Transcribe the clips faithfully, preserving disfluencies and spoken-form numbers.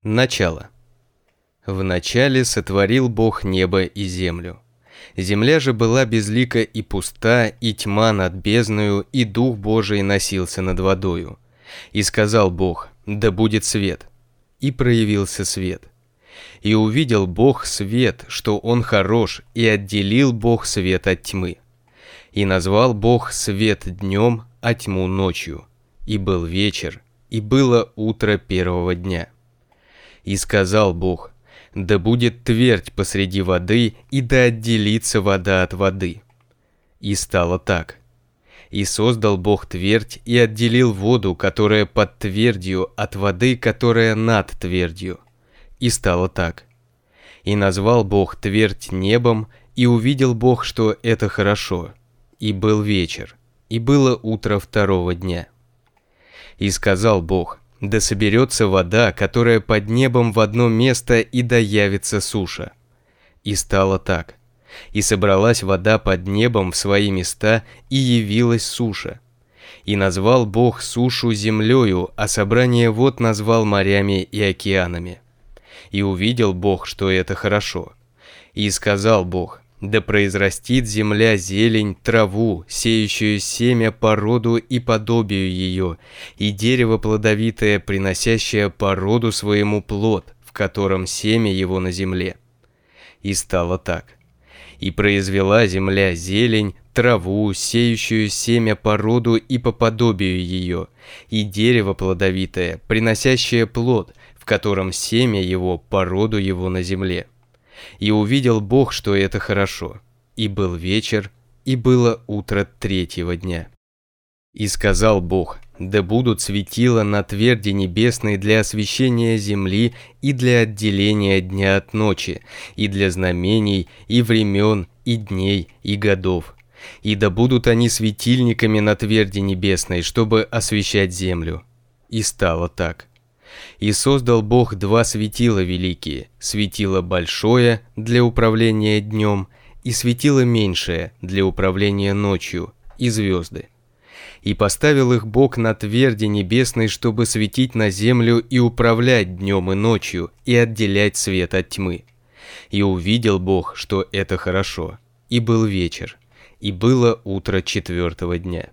Начало. Вначале сотворил Бог небо и землю. Земля же была безлика и пуста, и тьма над бездною, и Дух Божий носился над водою. И сказал Бог: да будет свет. И проявился свет. И увидел Бог свет, что он хорош, и отделил Бог свет от тьмы. И назвал Бог свет днем, а тьму ночью. И был вечер, и было утро первого дня. И сказал Бог: да будет твердь посреди воды, и да отделится вода от воды. И стало так. И создал Бог твердь, и отделил воду, которая под твердью, от воды, которая над твердью. И стало так. И назвал Бог твердь небом, и увидел Бог, что это хорошо. И был вечер, и было утро второго дня. И сказал Бог: да соберется вода, которая под небом в одно место, и да явится суша. И стало так. И собралась вода под небом в свои места, и явилась суша. И назвал Бог сушу землею, а собрание вод назвал морями и океанами. И увидел Бог, что это хорошо. И сказал Бог: да произрастит земля зелень, траву, сеющую семя по роду и подобию ее, и дерево плодовитое, приносящее по роду своему плод, в котором семя его на земле. И стало так. И произвела земля зелень, траву, сеющую семя по роду и по подобию ее, и дерево плодовитое, приносящее плод, в котором семя его по роду его на земле. И увидел Бог, что это хорошо. И был вечер, и было утро третьего дня. И сказал Бог: да будут светила на тверди небесной для освещения земли и для отделения дня от ночи, и для знамений, и времен, и дней, и годов. И да будут они светильниками на тверди небесной, чтобы освещать землю. И стало так. И создал Бог два светила великие, светило большое для управления днем, и светило меньшее для управления ночью, и звезды. И поставил их Бог на тверди небесной, чтобы светить на землю и управлять днем и ночью, и отделять свет от тьмы. И увидел Бог, что это хорошо, и был вечер, и было утро четвертого дня.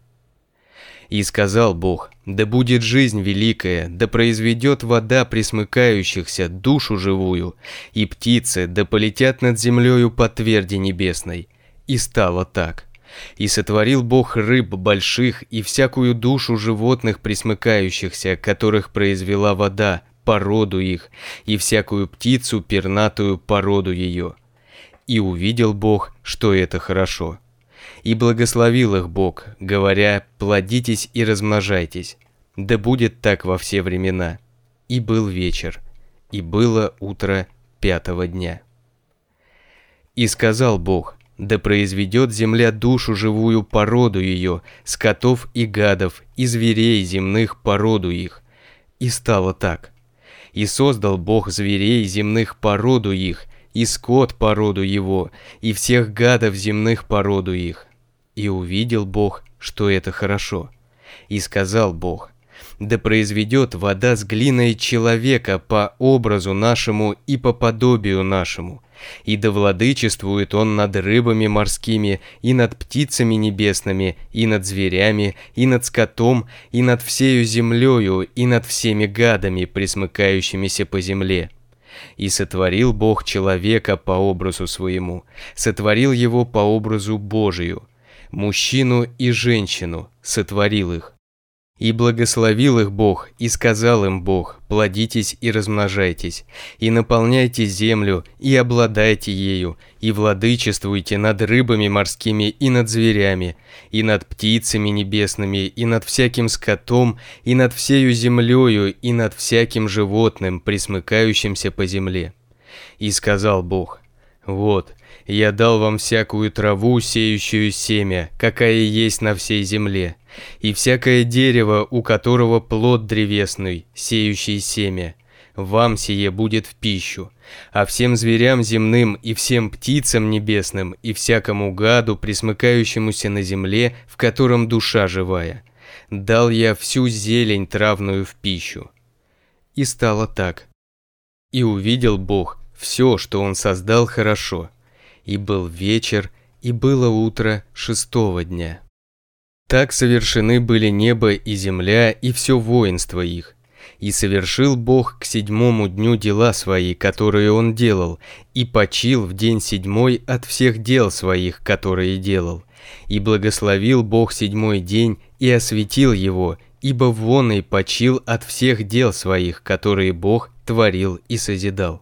И сказал Бог: да будет жизнь великая, да произведет вода пресмыкающихся, душу живую, и птицы, да полетят над землею по тверди небесной. И стало так. И сотворил Бог рыб больших и всякую душу животных пресмыкающихся, которых произвела вода, по роду их, и всякую птицу пернатую по роду ее. И увидел Бог, что это хорошо. И благословил их Бог, говоря: плодитесь и размножайтесь, да будет так во все времена. И был вечер, и было утро пятого дня. И сказал Бог: да произведет земля душу живую по роду ее, скотов и гадов, и зверей земных по роду их. И стало так. И создал Бог зверей земных по роду их, и скот по роду его, и всех гадов земных по роду их. И увидел Бог, что это хорошо. И сказал Бог: да произведет вода с глиной человека по образу нашему и по подобию нашему, и да владычествует он над рыбами морскими, и над птицами небесными, и над зверями, и над скотом, и над всею землею, и над всеми гадами, пресмыкающимися по земле. И сотворил Бог человека по образу своему, сотворил его по образу Божию. Мужчину и женщину сотворил их. И благословил их Бог, и сказал им Бог: плодитесь и размножайтесь, и наполняйте землю, и обладайте ею, и владычествуйте над рыбами морскими и над зверями, и над птицами небесными, и над всяким скотом, и над всею землею, и над всяким животным, пресмыкающимся по земле. И сказал Бог: вот, я дал вам всякую траву, сеющую семя, какая есть на всей земле, и всякое дерево, у которого плод древесный, сеющий семя. Вам сие будет в пищу, а всем зверям земным и всем птицам небесным и всякому гаду, пресмыкающемуся на земле, в котором душа живая, дал я всю зелень травную в пищу. И стало так. И увидел Бог все, что Он создал, хорошо. И был вечер, и было утро шестого дня. Так совершены были небо и земля, и все воинство их. И совершил Бог к седьмому дню дела свои, которые Он делал, и почил в день седьмой от всех дел своих, которые делал. И благословил Бог седьмой день, и осветил его, ибо вон и почил от всех дел своих, которые Бог творил и созидал.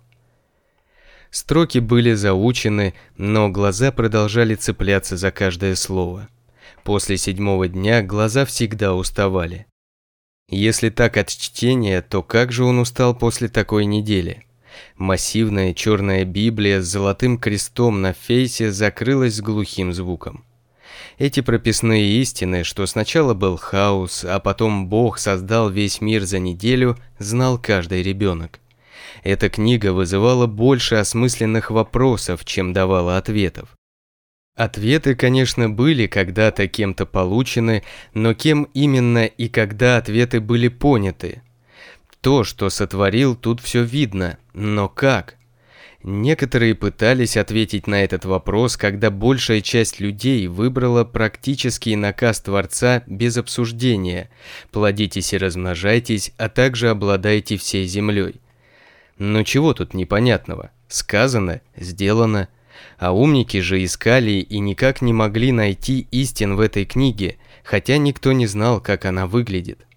Строки были заучены, но глаза продолжали цепляться за каждое слово. После седьмого дня глаза всегда уставали. Если так от чтения, то как же он устал после такой недели? Массивная черная Библия с золотым крестом на фейсе закрылась с глухим звуком. Эти прописные истины, что сначала был хаос, а потом Бог создал весь мир за неделю, знал каждый ребенок. Эта книга вызывала больше осмысленных вопросов, чем давала ответов. Ответы, конечно, были когда-то кем-то получены, но кем именно и когда ответы были поняты? То, что сотворил, тут все видно, но как? Некоторые пытались ответить на этот вопрос, когда большая часть людей выбрала практический наказ Творца без обсуждения: плодитесь и размножайтесь, а также обладайте всей землей. Но чего тут непонятного? Сказано, сделано. А умники же искали и никак не могли найти истин в этой книге, хотя никто не знал, как она выглядит.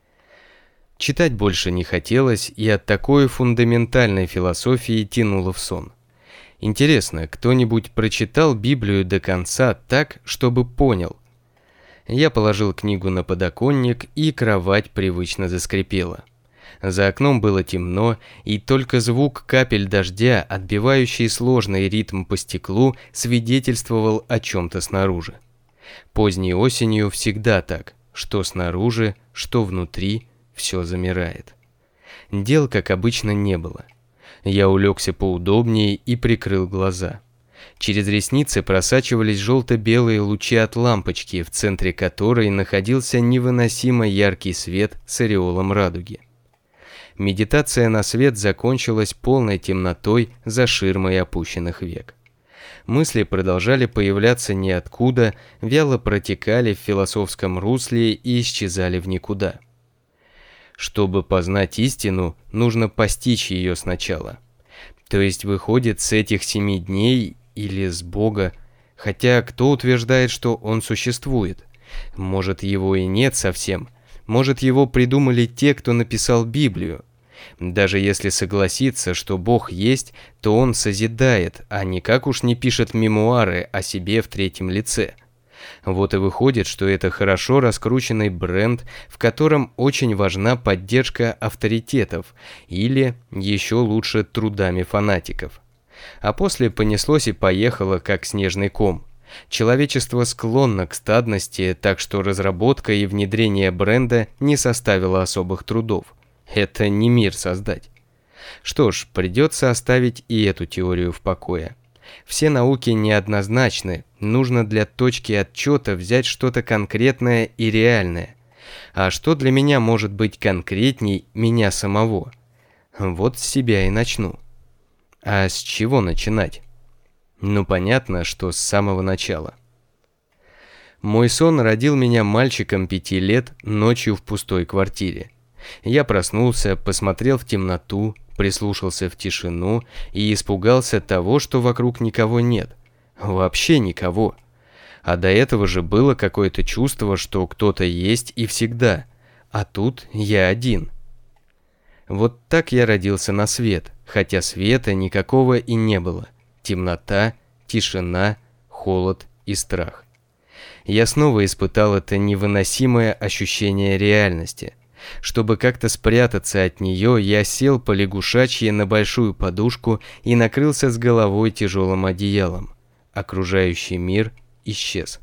Читать больше не хотелось, и от такой фундаментальной философии тянуло в сон. Интересно, кто-нибудь прочитал Библию до конца так, чтобы понял? Я положил книгу на подоконник, и кровать привычно заскрипела. За окном было темно, и только звук капель дождя, отбивающий сложный ритм по стеклу, свидетельствовал о чем-то снаружи. Поздней осенью всегда так, что снаружи, что внутри, все замирает. Дел, как обычно, не было. Я улегся поудобнее и прикрыл глаза. Через ресницы просачивались желто-белые лучи от лампочки, в центре которой находился невыносимо яркий свет с ореолом радуги. Медитация на свет закончилась полной темнотой за ширмой опущенных век. Мысли продолжали появляться ниоткуда, вяло протекали в философском русле и исчезали в никуда. Чтобы познать истину, нужно постичь ее сначала. То есть выходит с этих семи дней или с Бога, хотя кто утверждает, что Он существует? Может, его и нет совсем. Может, его придумали те, кто написал Библию. Даже если согласиться, что Бог есть, то Он созидает, а никак уж не пишет мемуары о себе в третьем лице. Вот и выходит, что это хорошо раскрученный бренд, в котором очень важна поддержка авторитетов, или, еще лучше, трудами фанатиков. А после понеслось и поехало, как снежный ком. Человечество склонно к стадности, так что разработка и внедрение бренда не составило особых трудов. Это не мир создать. Что ж, придется оставить и эту теорию в покое. Все науки неоднозначны, нужно для точки отчета взять что-то конкретное и реальное. А что для меня может быть конкретней меня самого? Вот с себя и начну. А с чего начинать? Ну, понятно, что с самого начала. Мой сон родил меня мальчиком пяти лет ночью в пустой квартире. Я проснулся, посмотрел в темноту, прислушался в тишину и испугался того, что вокруг никого нет. Вообще никого. А до этого же было какое-то чувство, что кто-то есть и всегда. А тут я один. Вот так я родился на свет, хотя света никакого и не было. Темнота, тишина, холод и страх. Я снова испытал это невыносимое ощущение реальности. Чтобы как-то спрятаться от нее, я сел по-лягушачьи на большую подушку и накрылся с головой тяжелым одеялом. Окружающий мир исчез.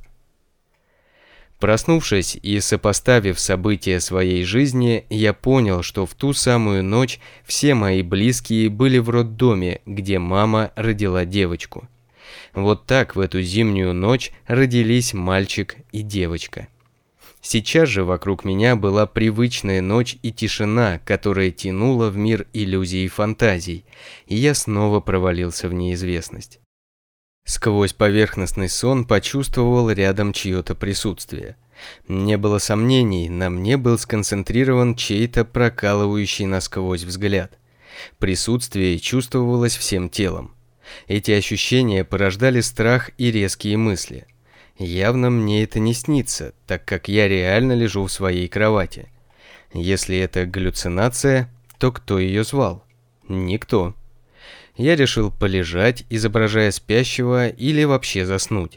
Проснувшись и сопоставив события своей жизни, я понял, что в ту самую ночь все мои близкие были в роддоме, где мама родила девочку. Вот так в эту зимнюю ночь родились мальчик и девочка. Сейчас же вокруг меня была привычная ночь и тишина, которая тянула в мир иллюзий и фантазий, и я снова провалился в неизвестность. Сквозь поверхностный сон почувствовал рядом чье-то присутствие. Не было сомнений, на мне был сконцентрирован чей-то прокалывающий насквозь взгляд. Присутствие чувствовалось всем телом. Эти ощущения порождали страх и резкие мысли. Явно мне это не снится, так как я реально лежу в своей кровати. Если это галлюцинация, то кто ее звал? Никто. Я решил полежать, изображая спящего, или вообще заснуть.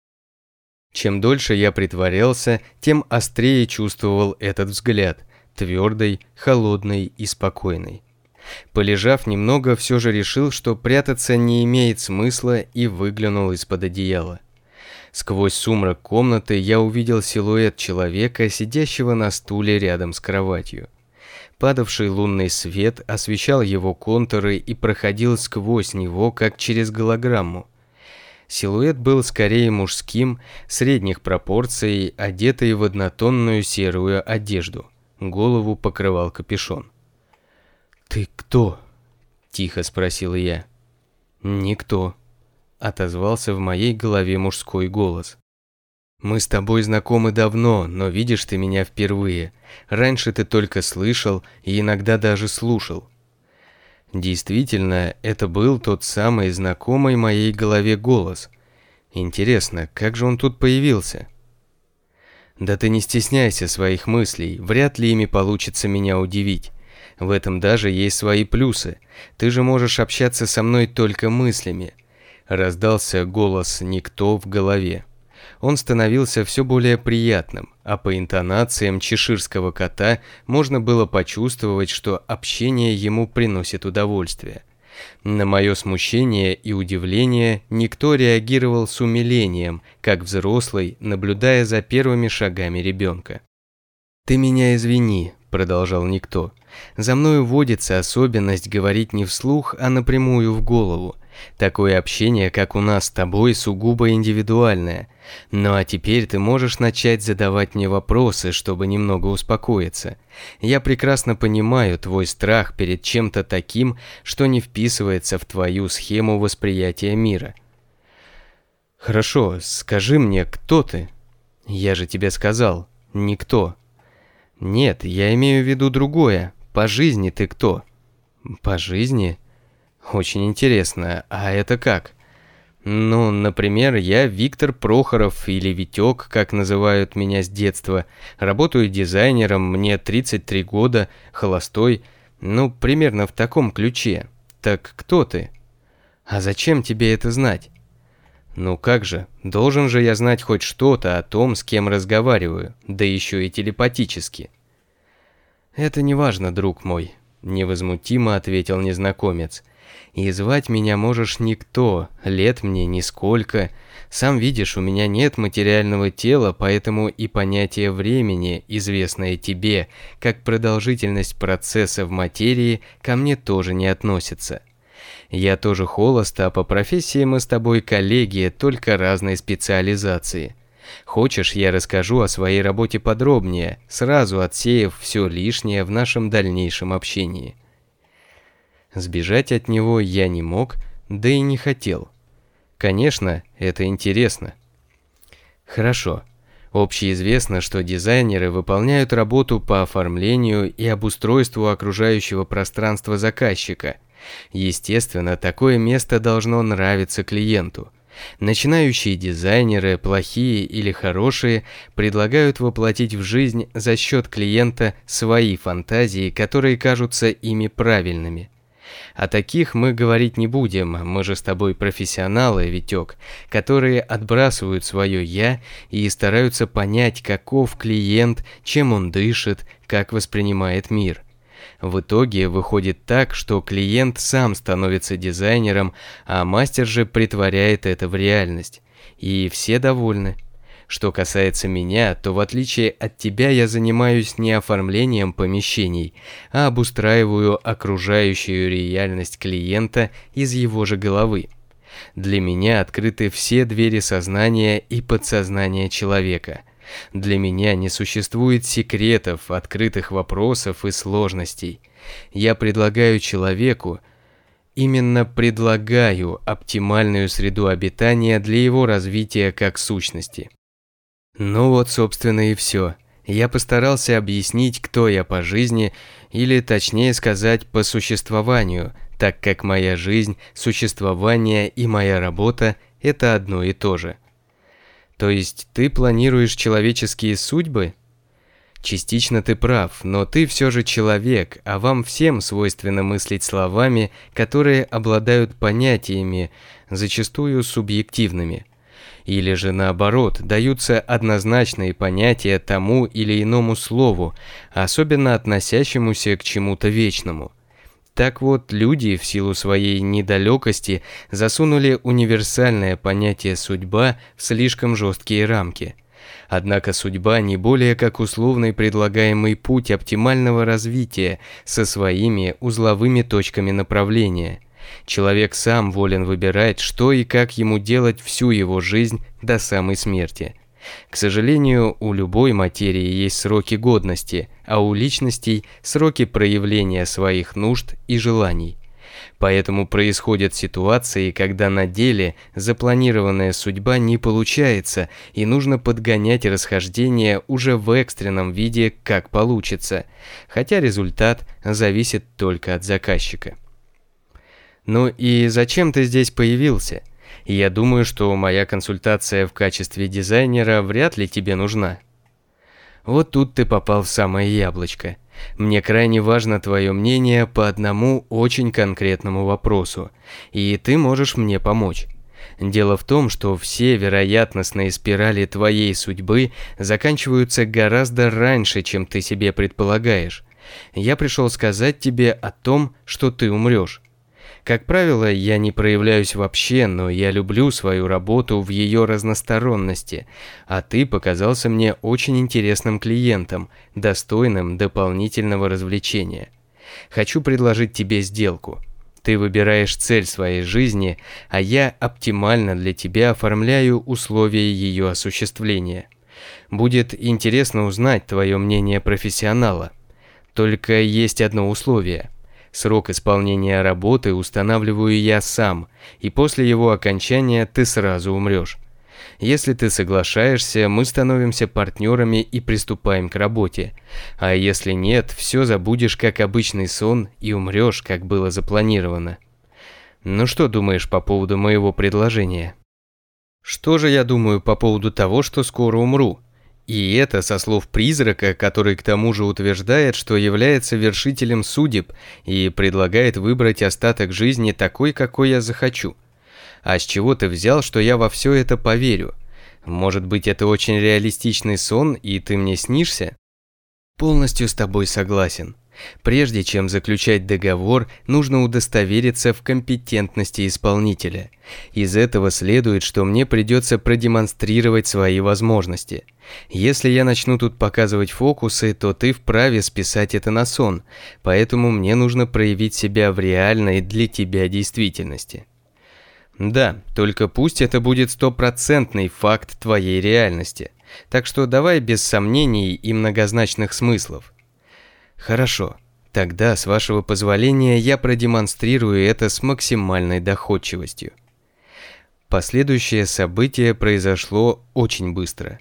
Чем дольше я притворялся, тем острее чувствовал этот взгляд, твердый, холодный и спокойный. Полежав немного, все же решил, что прятаться не имеет смысла, и выглянул из-под одеяла. Сквозь сумрак комнаты я увидел силуэт человека, сидящего на стуле рядом с кроватью. Падавший лунный свет освещал его контуры и проходил сквозь него, как через голограмму. Силуэт был скорее мужским, средних пропорций, одетый в однотонную серую одежду. Голову покрывал капюшон. «Ты кто?» – тихо спросил я. «Никто», – отозвался в моей голове мужской голос. «Мы с тобой знакомы давно, но видишь ты меня впервые. Раньше ты только слышал и иногда даже слушал». Действительно, это был тот самый знакомый моей голове голос. Интересно, как же он тут появился? «Да ты не стесняйся своих мыслей, вряд ли ими получится меня удивить. В этом даже есть свои плюсы. Ты же можешь общаться со мной только мыслями». Раздался голос «Никто» в голове. Он становился все более приятным, а по интонациям чеширского кота можно было почувствовать, что общение ему приносит удовольствие. На мое смущение и удивление Никто реагировал с умилением, как взрослый, наблюдая за первыми шагами ребенка. «Ты меня извини», – продолжал Никто. «За мною водится особенность говорить не вслух, а напрямую в голову. Такое общение, как у нас с тобой, сугубо индивидуальное. Ну а теперь ты можешь начать задавать мне вопросы, чтобы немного успокоиться. Я прекрасно понимаю твой страх перед чем-то таким, что не вписывается в твою схему восприятия мира». «Хорошо, скажи мне, кто ты?» «Я же тебе сказал, никто». «Нет, я имею в виду другое. По жизни ты кто?» «По жизни?» «Очень интересно. А это как?» «Ну, например, я Виктор Прохоров или Витек, как называют меня с детства. Работаю дизайнером, мне тридцать три года, холостой. Ну, примерно в таком ключе. Так кто ты?» «А зачем тебе это знать?» «Ну как же, должен же я знать хоть что-то о том, с кем разговариваю, да еще и телепатически». «Это не важно, друг мой», – невозмутимо ответил незнакомец. «И звать меня можешь никто, лет мне нисколько. Сам видишь, у меня нет материального тела, поэтому и понятие времени, известное тебе, как продолжительность процесса в материи, ко мне тоже не относится. Я тоже холост, а по профессии мы с тобой коллеги, только разной специализации. Хочешь, я расскажу о своей работе подробнее, сразу отсеяв все лишнее в нашем дальнейшем общении». Сбежать от него я не мог, да и не хотел. Конечно, это интересно. Хорошо. Общеизвестно, что дизайнеры выполняют работу по оформлению и обустройству окружающего пространства заказчика. Естественно, такое место должно нравиться клиенту. Начинающие дизайнеры, плохие или хорошие, предлагают воплотить в жизнь за счет клиента свои фантазии, которые кажутся ими правильными. О таких мы говорить не будем, мы же с тобой профессионалы, Витек, которые отбрасывают свое «я» и стараются понять, каков клиент, чем он дышит, как воспринимает мир. В итоге выходит так, что клиент сам становится дизайнером, а мастер же притворяет это в реальность. И все довольны. Что касается меня, то в отличие от тебя я занимаюсь не оформлением помещений, а обустраиваю окружающую реальность клиента из его же головы. Для меня открыты все двери сознания и подсознания человека. Для меня не существует секретов, открытых вопросов и сложностей. Я предлагаю человеку, именно предлагаю оптимальную среду обитания для его развития как сущности. Ну вот, собственно, и все. Я постарался объяснить, кто я по жизни, или точнее сказать, по существованию, так как моя жизнь, существование и моя работа – это одно и то же. То есть ты планируешь человеческие судьбы? Частично ты прав, но ты все же человек, а вам всем свойственно мыслить словами, которые обладают понятиями, зачастую субъективными. Или же наоборот, даются однозначные понятия тому или иному слову, особенно относящемуся к чему-то вечному. Так вот, люди в силу своей недалекости засунули универсальное понятие «судьба» в слишком жесткие рамки. Однако судьба не более как условный предлагаемый путь оптимального развития со своими узловыми точками направления. Человек сам волен выбирать, что и как ему делать всю его жизнь до самой смерти. К сожалению, у любой материи есть сроки годности, а у личностей – сроки проявления своих нужд и желаний. Поэтому происходят ситуации, когда на деле запланированная судьба не получается, и нужно подгонять расхождение уже в экстренном виде, как получится, хотя результат зависит только от заказчика. Ну и зачем ты здесь появился? Я думаю, что моя консультация в качестве дизайнера вряд ли тебе нужна. Вот тут ты попал в самое яблочко. Мне крайне важно твое мнение по одному очень конкретному вопросу, и ты можешь мне помочь. Дело в том, что все вероятностные спирали твоей судьбы заканчиваются гораздо раньше, чем ты себе предполагаешь. Я пришел сказать тебе о том, что ты умрешь. Как правило, я не проявляюсь вообще, но я люблю свою работу в ее разносторонности, а ты показался мне очень интересным клиентом, достойным дополнительного развлечения. Хочу предложить тебе сделку. Ты выбираешь цель своей жизни, а я оптимально для тебя оформляю условия ее осуществления. Будет интересно узнать твое мнение профессионала. Только есть одно условие. Срок исполнения работы устанавливаю я сам, и после его окончания ты сразу умрешь. Если ты соглашаешься, мы становимся партнерами и приступаем к работе. А если нет, все забудешь как обычный сон и умрешь, как было запланировано. Ну что думаешь по поводу моего предложения? Что же я думаю по поводу того, что скоро умру? И это со слов призрака, который к тому же утверждает, что является вершителем судеб и предлагает выбрать остаток жизни такой, какой я захочу. А с чего ты взял, что я во все это поверю? Может быть, это очень реалистичный сон, и ты мне снишься? Полностью с тобой согласен. Прежде чем заключать договор, нужно удостовериться в компетентности исполнителя. Из этого следует, что мне придется продемонстрировать свои возможности. Если я начну тут показывать фокусы, то ты вправе списать это на сон, поэтому мне нужно проявить себя в реальной для тебя действительности. Да, только пусть это будет стопроцентный факт твоей реальности, так что давай без сомнений и многозначных смыслов. Хорошо, тогда, с вашего позволения, я продемонстрирую это с максимальной доходчивостью. Последующее событие произошло очень быстро.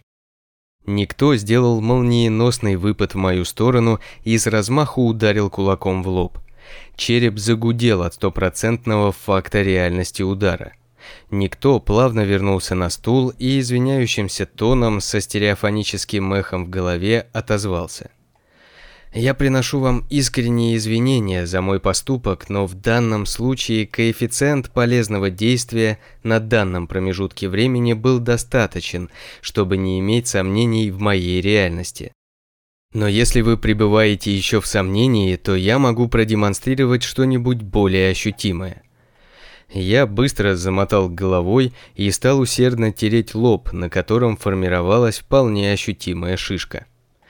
Никто сделал молниеносный выпад в мою сторону и с размаху ударил кулаком в лоб. Череп загудел от стопроцентного факта реальности удара. Никто плавно вернулся на стул и извиняющимся тоном со стереофоническим эхом в голове отозвался. Я приношу вам искренние извинения за мой поступок, но в данном случае коэффициент полезного действия на данном промежутке времени был достаточен, чтобы не иметь сомнений в моей реальности. Но если вы пребываете еще в сомнении, то я могу продемонстрировать что-нибудь более ощутимое. Я быстро замотал головой и стал усердно тереть лоб, на котором формировалась вполне ощутимая шишка.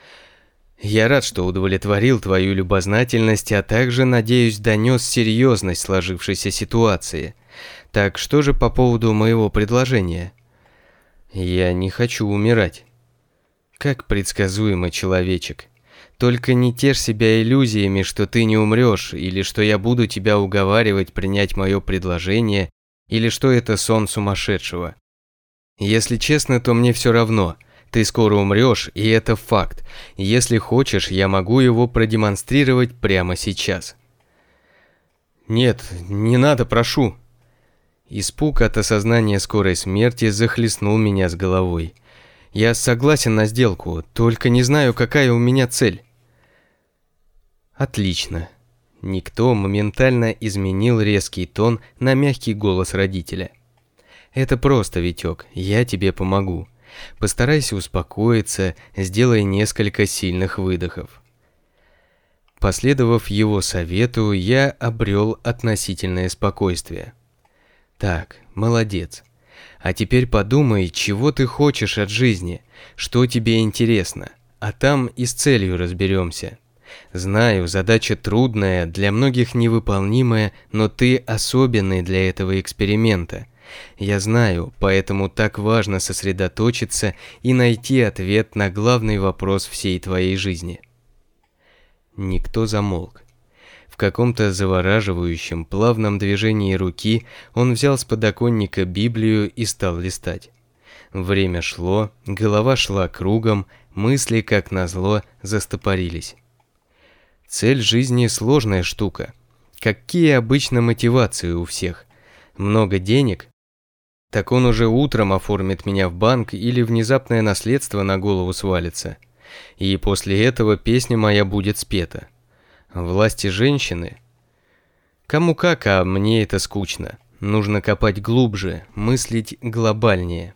Я рад, что удовлетворил твою любознательность, а также, надеюсь, донес серьезность сложившейся ситуации. Так что же по поводу моего предложения? Я не хочу умирать. Как предсказуемо, человечек. Только не тешь себя иллюзиями, что ты не умрешь, или что я буду тебя уговаривать принять мое предложение, или что это сон сумасшедшего. Если честно, то мне все равно. Ты скоро умрешь, и это факт. Если хочешь, я могу его продемонстрировать прямо сейчас. Нет, не надо, прошу. Испуг от осознания скорой смерти захлестнул меня с головой. Я согласен на сделку, только не знаю, какая у меня цель. Отлично. Никто моментально изменил резкий тон на мягкий голос родителя. Это просто, Витек, я тебе помогу. Постарайся успокоиться, сделай несколько сильных выдохов. Последовав его совету, я обрел относительное спокойствие. Так, молодец. А теперь подумай, чего ты хочешь от жизни, что тебе интересно, а там и с целью разберемся. Знаю, задача трудная, для многих невыполнимая, но ты особенный для этого эксперимента. Я знаю, поэтому так важно сосредоточиться и найти ответ на главный вопрос всей твоей жизни. Никто замолк. В каком-то завораживающем, плавном движении руки он взял с подоконника Библию и стал листать. Время шло, голова шла кругом, мысли, как назло, застопорились. Цель жизни – сложная штука. Какие обычно мотивации у всех? Много денег? Так он уже утром оформит меня в банк или внезапное наследство на голову свалится. И после этого песня моя будет спета. Власти женщины? Кому как, а мне это скучно. Нужно копать глубже, мыслить глобальнее.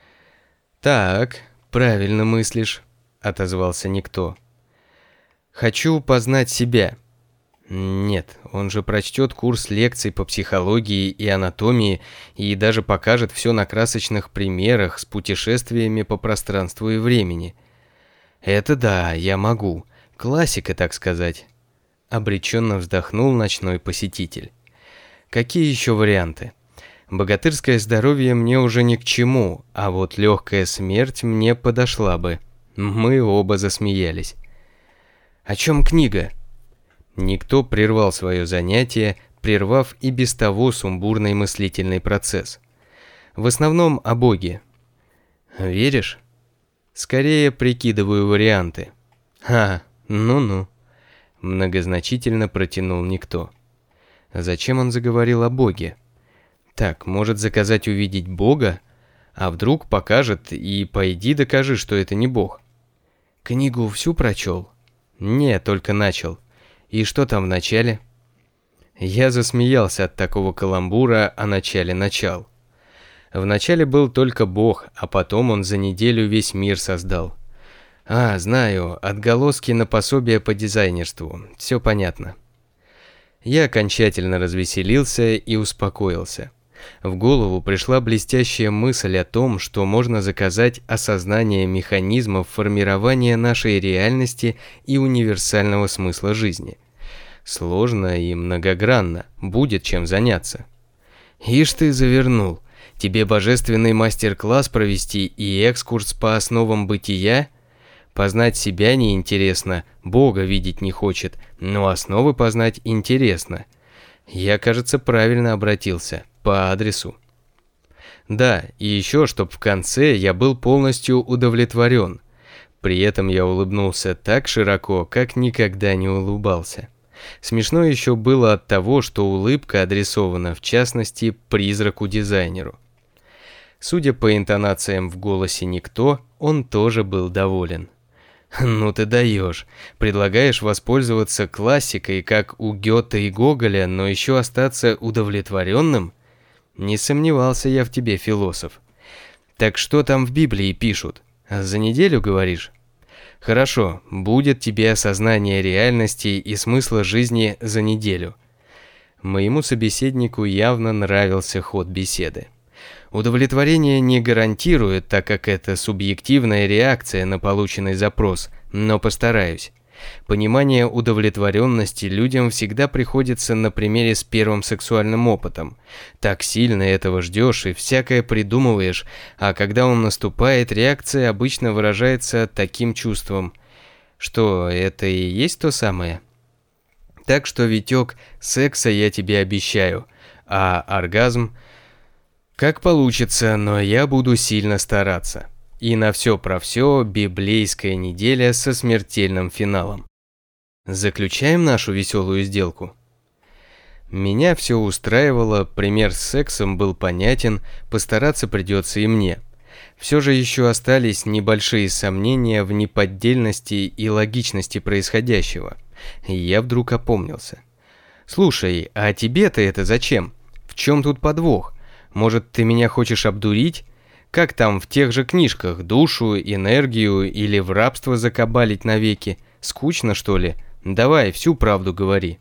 Так, правильно мыслишь, отозвался никто. Хочу познать себя. Нет, он же прочтет курс лекций по психологии и анатомии и даже покажет все на красочных примерах с путешествиями по пространству и времени. Это да, я могу. Классика, так сказать. Обреченно вздохнул ночной посетитель. Какие еще варианты? Богатырское здоровье мне уже ни к чему, а вот легкая смерть мне подошла бы. Мы оба засмеялись. О чем книга? Никто прервал свое занятие, прервав и без того сумбурный мыслительный процесс. В основном о Боге. Веришь? Скорее прикидываю варианты. А, ну-ну. Многозначительно протянул никто. Зачем он заговорил о Боге? Так, может заказать увидеть Бога? А вдруг покажет и пойди докажи, что это не Бог. Книгу всю прочел? Не, только начал. И что там в начале? Я засмеялся от такого каламбура о начале начал. В начале был только Бог, а потом он за неделю весь мир создал. А, знаю, отголоски на пособие по дизайнерству. Все понятно. Я окончательно развеселился и успокоился. В голову пришла блестящая мысль о том, что можно заказать осознание механизмов формирования нашей реальности и универсального смысла жизни. Сложно и многогранно, будет чем заняться. Ишь ты завернул. Тебе божественный мастер-класс провести и экскурс по основам бытия? Познать себя неинтересно, Бога видеть не хочет, но основы познать интересно. Я, кажется, правильно обратился, по адресу. Да, и еще, чтоб в конце я был полностью удовлетворен. При этом я улыбнулся так широко, как никогда не улыбался. Смешно еще было от того, что улыбка адресована, в частности, призраку-дизайнеру. Судя по интонациям в голосе никто, он тоже был доволен. Ну ты даешь. Предлагаешь воспользоваться классикой, как у Гёте и Гоголя, но еще остаться удовлетворенным? Не сомневался я в тебе, философ. Так что там в Библии пишут? За неделю, говоришь? Хорошо, будет тебе осознание реальности и смысла жизни за неделю. Моему собеседнику явно нравился ход беседы. Удовлетворение не гарантирует, так как это субъективная реакция на полученный запрос, но постараюсь. Понимание удовлетворенности людям всегда приходится на примере с первым сексуальным опытом. Так сильно этого ждешь и всякое придумываешь, а когда он наступает, реакция обычно выражается таким чувством. Что, это и есть то самое? Так что, Витек, секса я тебе обещаю, а оргазм... Как получится, но я буду сильно стараться. И на все про все библейская неделя со смертельным финалом. Заключаем нашу веселую сделку. Меня все устраивало, пример с сексом был понятен, постараться придется и мне. Все же еще остались небольшие сомнения в неподдельности и логичности происходящего. И я вдруг опомнился. Слушай, а тебе-то это зачем? В чем тут подвох? Может, ты меня хочешь обдурить? Как там в тех же книжках, душу, энергию или в рабство закабалить навеки? Скучно, что ли? Давай, всю правду говори.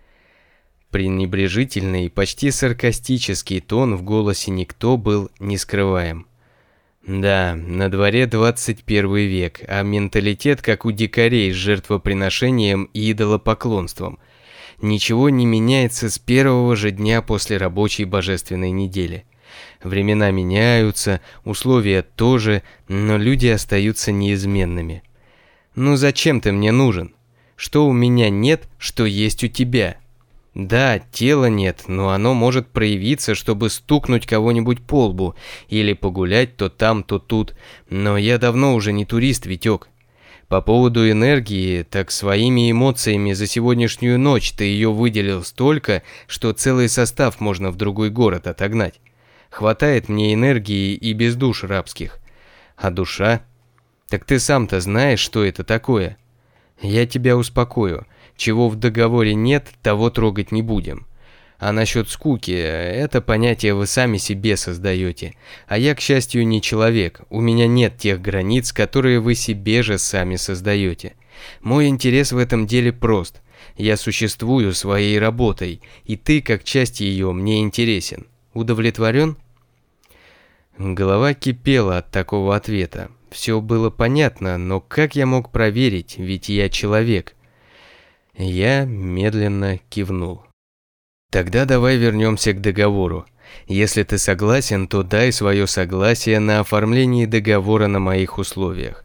Пренебрежительный, почти саркастический тон в голосе никто был не скрываем. Да, на дворе двадцать первый век, а менталитет как у дикарей с жертвоприношением и идолопоклонством. Ничего не меняется с первого же дня после рабочей божественной недели. Времена меняются, условия тоже, но люди остаются неизменными. Ну зачем ты мне нужен? Что у меня нет, что есть у тебя? Да, тела нет, но оно может проявиться, чтобы стукнуть кого-нибудь по лбу или погулять то там, то тут. Но я давно уже не турист, Витек. По поводу энергии, так своими эмоциями за сегодняшнюю ночь ты ее выделил столько, что целый состав можно в другой город отогнать. Хватает мне энергии и без душ рабских. А душа? Так ты сам-то знаешь, что это такое? Я тебя успокою. Чего в договоре нет, того трогать не будем. А насчет скуки, это понятие вы сами себе создаете. А я, к счастью, не человек. У меня нет тех границ, которые вы себе же сами создаете. Мой интерес в этом деле прост. Я существую своей работой, и ты, как часть ее, мне интересен. Удовлетворен? Голова кипела от такого ответа. Все было понятно, но как я мог проверить, ведь я человек? Я медленно кивнул. Тогда давай вернемся к договору. Если ты согласен, то дай свое согласие на оформление договора на моих условиях.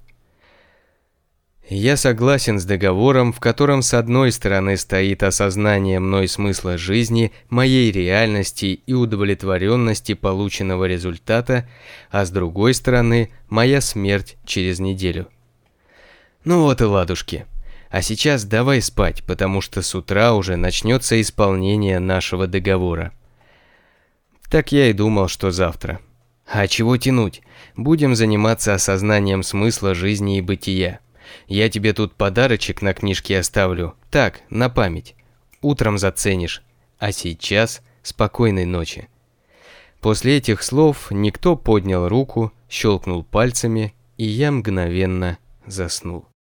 Я согласен с договором, в котором с одной стороны стоит осознание мной смысла жизни, моей реальности и удовлетворенности полученного результата, а с другой стороны моя смерть через неделю. Ну вот и ладушки. А сейчас давай спать, потому что с утра уже начнется исполнение нашего договора. Так я и думал, что завтра. А чего тянуть? Будем заниматься осознанием смысла жизни и бытия. Я тебе тут подарочек на книжке оставлю. Так, на память. Утром заценишь. А сейчас спокойной ночи. После этих слов никто поднял руку, щелкнул пальцами, и я мгновенно заснул.